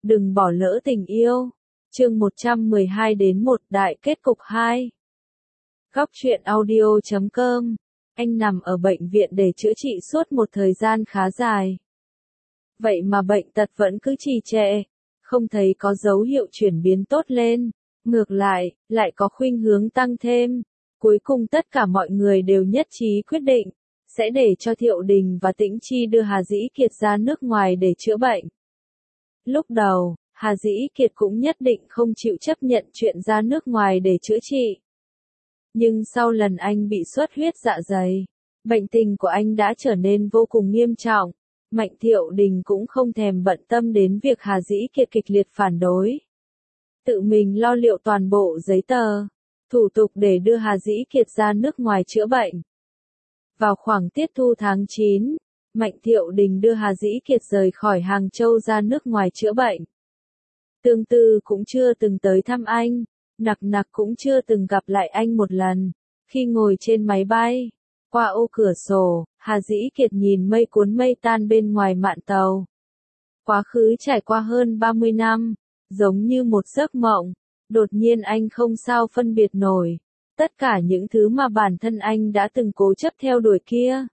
Đừng bỏ lỡ tình yêu. Chương 112 đến 1 đại kết cục 2. Góc truyện audio.com. Anh nằm ở bệnh viện để chữa trị suốt một thời gian khá dài. Vậy mà bệnh tật vẫn cứ trì trệ, không thấy có dấu hiệu chuyển biến tốt lên, ngược lại có khuynh hướng tăng thêm. Cuối cùng tất cả mọi người đều nhất trí quyết định, sẽ để cho Thiệu Đình và Tĩnh Chi đưa Hà Dĩ Kiệt ra nước ngoài để chữa bệnh. Lúc đầu, Hà Dĩ Kiệt cũng nhất định không chịu chấp nhận chuyện ra nước ngoài để chữa trị. Nhưng sau lần anh bị xuất huyết dạ dày, bệnh tình của anh đã trở nên vô cùng nghiêm trọng. Mạnh Thiệu Đình cũng không thèm bận tâm đến việc Hà Dĩ Kiệt kịch liệt phản đối. Tự mình lo liệu toàn bộ giấy tờ, thủ tục để đưa Hà Dĩ Kiệt ra nước ngoài chữa bệnh. Vào khoảng tiết thu tháng 9, Mạnh Thiệu Đình đưa Hà Dĩ Kiệt rời khỏi Hàng Châu ra nước ngoài chữa bệnh. Tương Tư cũng chưa từng tới thăm anh, Nặc Nặc cũng chưa từng gặp lại anh một lần. Khi ngồi trên máy bay, qua ô cửa sổ, Hà Dĩ Kiệt nhìn mây cuốn mây tan bên ngoài mạn tàu. Quá khứ trải qua hơn 30 năm, giống như một giấc mộng, đột nhiên anh không sao phân biệt nổi. Tất cả những thứ mà bản thân anh đã từng cố chấp theo đuổi kia.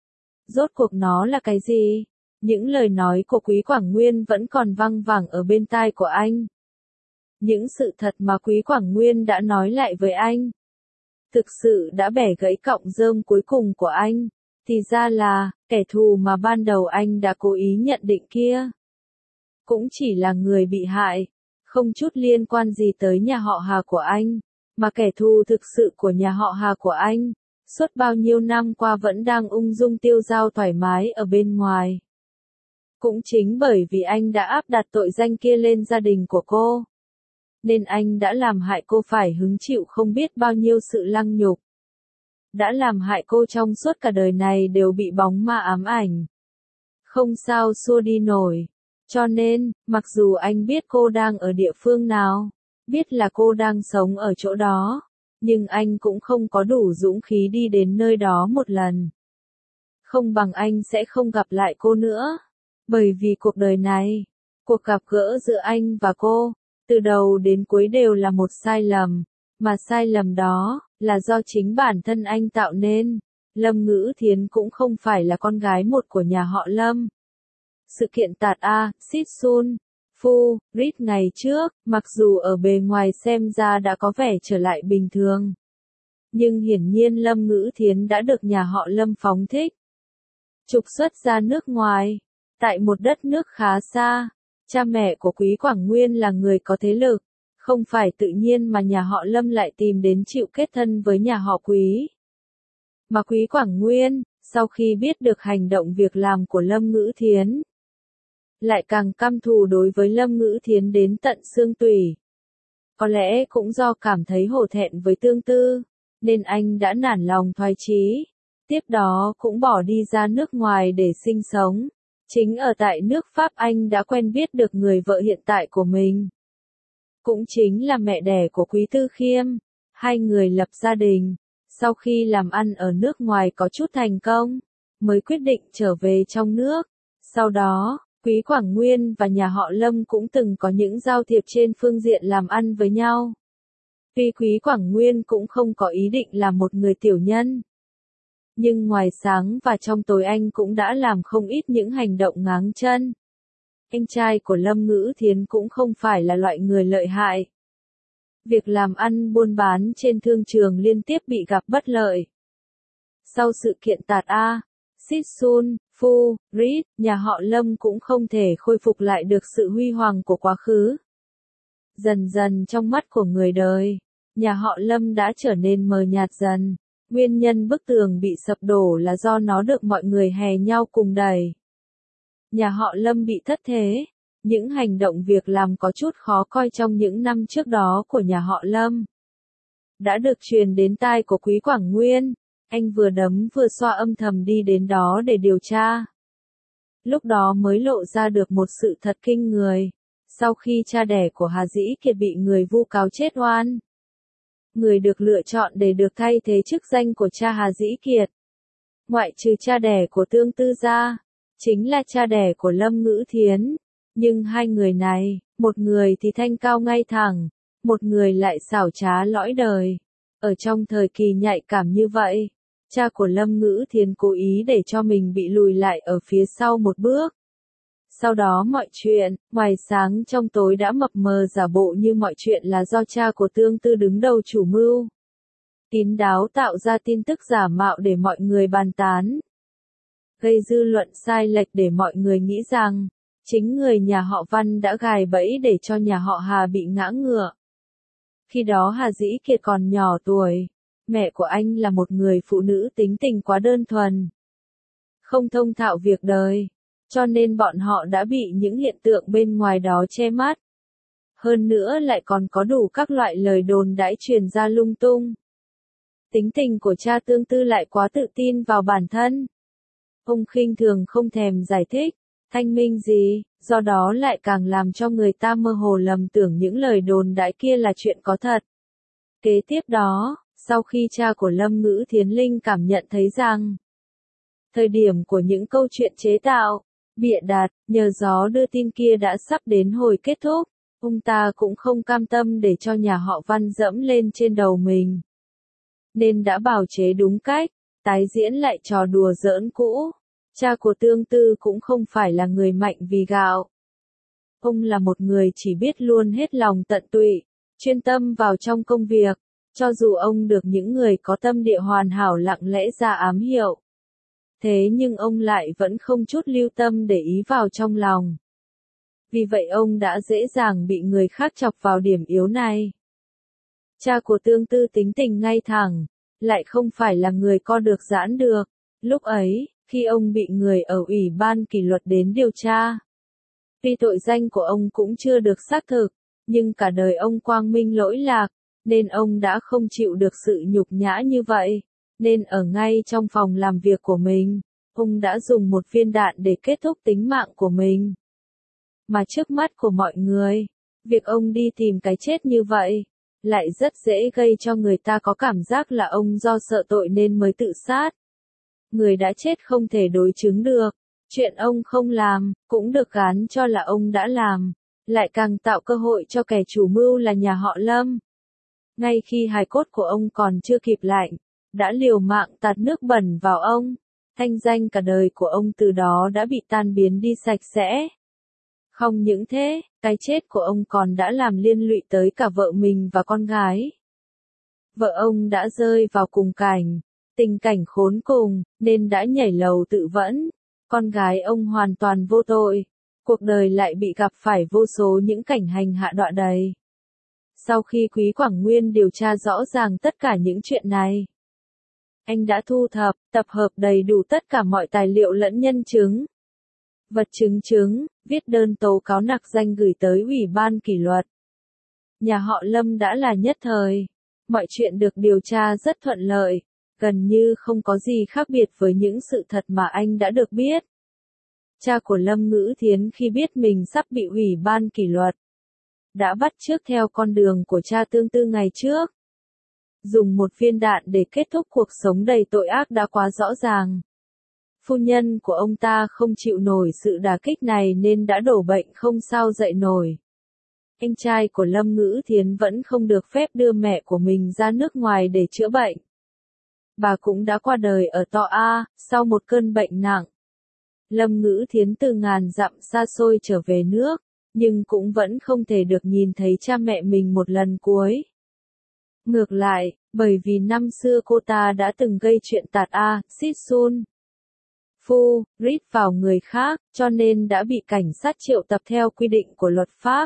Rốt cuộc nó là cái gì? Những lời nói của Quý Quảng Nguyên vẫn còn văng vẳng ở bên tai của anh. Những sự thật mà Quý Quảng Nguyên đã nói lại với anh, thực sự đã bẻ gãy cọng rơm cuối cùng của anh. Thì ra là, kẻ thù mà ban đầu anh đã cố ý nhận định kia, cũng chỉ là người bị hại, không chút liên quan gì tới nhà họ Hà của anh. Mà kẻ thù thực sự của nhà họ Hà của anh, suốt bao nhiêu năm qua vẫn đang ung dung tiêu dao thoải mái ở bên ngoài. Cũng chính bởi vì anh đã áp đặt tội danh kia lên gia đình của cô, nên anh đã làm hại cô phải hứng chịu không biết bao nhiêu sự lăng nhục. Đã làm hại cô trong suốt cả đời này đều bị bóng ma ám ảnh, không sao xua đi nổi. Cho nên, mặc dù anh biết cô đang ở địa phương nào, biết là cô đang sống ở chỗ đó, nhưng anh cũng không có đủ dũng khí đi đến nơi đó một lần. Không bằng anh sẽ không gặp lại cô nữa. Bởi vì cuộc đời này, cuộc gặp gỡ giữa anh và cô, từ đầu đến cuối đều là một sai lầm, mà sai lầm đó, là do chính bản thân anh tạo nên. Lâm Ngữ Thiến cũng không phải là con gái một của nhà họ Lâm. Sự kiện Tạt A, Sit Sun, Phu, Rit ngày trước, mặc dù ở bề ngoài xem ra đã có vẻ trở lại bình thường, nhưng hiển nhiên Lâm Ngữ Thiến đã được nhà họ Lâm phóng thích, trục xuất ra nước ngoài. Tại một đất nước khá xa, cha mẹ của Quý Quảng Nguyên là người có thế lực, không phải tự nhiên mà nhà họ Lâm lại tìm đến chịu kết thân với nhà họ Quý. Mà Quý Quảng Nguyên, sau khi biết được hành động việc làm của Lâm Ngữ Thiến, lại càng căm thù đối với Lâm Ngữ Thiến đến tận xương tủy. Có lẽ cũng do cảm thấy hổ thẹn với Tương Tư, nên anh đã nản lòng thoái chí, tiếp đó cũng bỏ đi ra nước ngoài để sinh sống. Chính ở tại nước Pháp anh đã quen biết được người vợ hiện tại của mình, cũng chính là mẹ đẻ của Quý Tư Khiêm. Hai người lập gia đình, sau khi làm ăn ở nước ngoài có chút thành công, mới quyết định trở về trong nước. Sau đó, Quý Quảng Nguyên và nhà họ Lâm cũng từng có những giao thiệp trên phương diện làm ăn với nhau. Tuy Quý Quảng Nguyên cũng không có ý định là một người tiểu nhân, nhưng ngoài sáng và trong tối anh cũng đã làm không ít những hành động ngáng chân. Anh trai của Lâm Ngữ Thiến cũng không phải là loại người lợi hại. Việc làm ăn buôn bán trên thương trường liên tiếp bị gặp bất lợi. Sau sự kiện Tạt A, Sit Sun, Phu, Rit, nhà họ Lâm cũng không thể khôi phục lại được sự huy hoàng của quá khứ. Dần dần trong mắt của người đời, nhà họ Lâm đã trở nên mờ nhạt dần. Nguyên nhân bức tường bị sập đổ là do nó được mọi người hè nhau cùng đẩy. Nhà họ Lâm bị thất thế. Những hành động việc làm có chút khó coi trong những năm trước đó của nhà họ Lâm đã được truyền đến tai của Quý Quảng Nguyên. Anh vừa đấm vừa xoa âm thầm đi đến đó để điều tra. Lúc đó mới lộ ra được một sự thật kinh người. Sau khi cha đẻ của Hà Dĩ Kiệt bị người vu cáo chết oan, người được lựa chọn để được thay thế chức danh của cha Hà Dĩ Kiệt, ngoại trừ cha đẻ của Tương Tư ra, chính là cha đẻ của Lâm Ngữ Thiến. Nhưng hai người này, một người thì thanh cao ngay thẳng, một người lại xảo trá lõi đời. Ở trong thời kỳ nhạy cảm như vậy, cha của Lâm Ngữ Thiến cố ý để cho mình bị lùi lại ở phía sau một bước. Sau đó mọi chuyện, ngoài sáng trong tối đã mập mờ giả bộ như mọi chuyện là do cha của Tương Tư đứng đầu chủ mưu. Kín đáo tạo ra tin tức giả mạo để mọi người bàn tán. Gây dư luận sai lệch để mọi người nghĩ rằng, chính người nhà họ Văn đã gài bẫy để cho nhà họ Hà bị ngã ngựa. Khi đó Hà Dĩ Kiệt còn nhỏ tuổi, mẹ của anh là một người phụ nữ tính tình quá đơn thuần, không thông thạo việc đời, cho nên bọn họ đã bị những hiện tượng bên ngoài đó che mắt. Hơn nữa lại còn có đủ các loại lời đồn đãi truyền ra lung tung. Tính tình của cha Tương Tư lại quá tự tin vào bản thân. Ông khinh thường không thèm giải thích, thanh minh gì, do đó lại càng làm cho người ta mơ hồ lầm tưởng những lời đồn đãi kia là chuyện có thật. Kế tiếp đó, sau khi cha của Lâm Ngữ Thiến Linh cảm nhận thấy rằng, thời điểm của những câu chuyện chế tạo, bịa đặt, nhờ gió đưa tin kia đã sắp đến hồi kết thúc, ông ta cũng không cam tâm để cho nhà họ Văn dẫm lên trên đầu mình. Nên đã bào chế đúng cách, tái diễn lại trò đùa giỡn cũ. Cha của Tương Tư cũng không phải là người mạnh vì gạo. Ông là một người chỉ biết luôn hết lòng tận tụy, chuyên tâm vào trong công việc, cho dù ông được những người có tâm địa hoàn hảo lặng lẽ ra ám hiệu. Thế nhưng ông lại vẫn không chút lưu tâm để ý vào trong lòng. Vì vậy ông đã dễ dàng bị người khác chọc vào điểm yếu này. Cha của Tương Tư tính tình ngay thẳng, lại không phải là người co được giãn được. Lúc ấy, khi ông bị người ở Ủy ban kỷ luật đến điều tra, tuy tội danh của ông cũng chưa được xác thực, nhưng cả đời ông quang minh lỗi lạc, nên ông đã không chịu được sự nhục nhã như vậy, nên ở ngay trong phòng làm việc của mình, ông đã dùng một viên đạn để kết thúc tính mạng của mình. Mà trước mắt của mọi người, việc ông đi tìm cái chết như vậy, lại rất dễ gây cho người ta có cảm giác là ông do sợ tội nên mới tự sát. Người đã chết không thể đối chứng được, chuyện ông không làm, cũng được gán cho là ông đã làm, lại càng tạo cơ hội cho kẻ chủ mưu là nhà họ Lâm. Ngay khi hài cốt của ông còn chưa kịp lạnh, đã liều mạng tạt nước bẩn vào ông, thanh danh cả đời của ông từ đó đã bị tan biến đi sạch sẽ. Không những thế, cái chết của ông còn đã làm liên lụy tới cả vợ mình và con gái. Vợ ông đã rơi vào cùng cảnh, tình cảnh khốn cùng, nên đã nhảy lầu tự vẫn. Con gái ông hoàn toàn vô tội, cuộc đời lại bị gặp phải vô số những cảnh hành hạ đọa đầy. Sau khi Quý Quảng Nguyên điều tra rõ ràng tất cả những chuyện này, anh đã thu thập, tập hợp đầy đủ tất cả mọi tài liệu lẫn nhân chứng, vật chứng, viết đơn tố cáo nặc danh gửi tới Ủy ban kỷ luật. Nhà họ Lâm đã là nhất thời, mọi chuyện được điều tra rất thuận lợi, gần như không có gì khác biệt với những sự thật mà anh đã được biết. Cha của Lâm Ngữ Thiến khi biết mình sắp bị Ủy ban kỷ luật, đã bắt chước theo con đường của cha Tương Tư ngày trước. Dùng một viên đạn để kết thúc cuộc sống đầy tội ác đã quá rõ ràng. Phu nhân của ông ta không chịu nổi sự đả kích này nên đã đổ bệnh không sao dậy nổi. Anh trai của Lâm Ngữ Thiến vẫn không được phép đưa mẹ của mình ra nước ngoài để chữa bệnh. Bà cũng đã qua đời ở Tọ A, sau một cơn bệnh nặng. Lâm Ngữ Thiến từ ngàn dặm xa xôi trở về nước, nhưng cũng vẫn không thể được nhìn thấy cha mẹ mình một lần cuối. Ngược lại, bởi vì năm xưa cô ta đã từng gây chuyện tạt A, xít sun, phu, rít vào người khác, cho nên đã bị cảnh sát triệu tập theo quy định của luật pháp.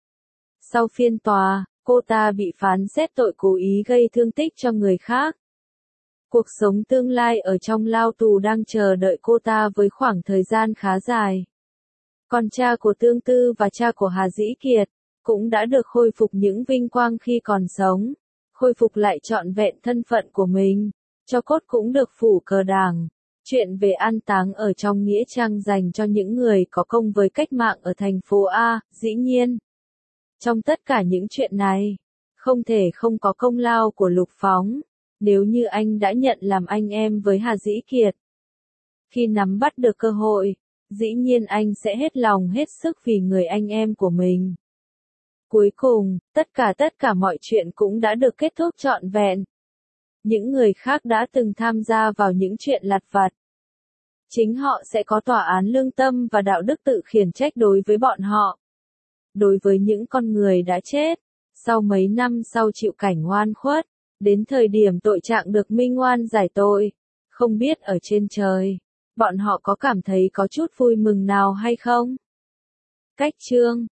Sau phiên tòa, cô ta bị phán xét tội cố ý gây thương tích cho người khác. Cuộc sống tương lai ở trong lao tù đang chờ đợi cô ta với khoảng thời gian khá dài. Còn cha của Tương Tư và cha của Hà Dĩ Kiệt, cũng đã được khôi phục những vinh quang khi còn sống, khôi phục lại trọn vẹn thân phận của mình, cho cốt cũng được phủ cờ đảng. Chuyện về an táng ở trong nghĩa trang dành cho những người có công với cách mạng ở thành phố A, dĩ nhiên. Trong tất cả những chuyện này, không thể không có công lao của Lục Phóng, nếu như anh đã nhận làm anh em với Hà Dĩ Kiệt. Khi nắm bắt được cơ hội, Dĩ nhiên anh sẽ hết lòng hết sức vì người anh em của mình. Cuối cùng, tất cả mọi chuyện cũng đã được kết thúc trọn vẹn. Những người khác đã từng tham gia vào những chuyện lặt vặt. Chính họ sẽ có tòa án lương tâm và đạo đức tự khiển trách đối với bọn họ. Đối với những con người đã chết, sau mấy năm sau chịu cảnh oan khuất, đến thời điểm tội trạng được minh oan giải tội, không biết ở trên trời, bọn họ có cảm thấy có chút vui mừng nào hay không? Cách chương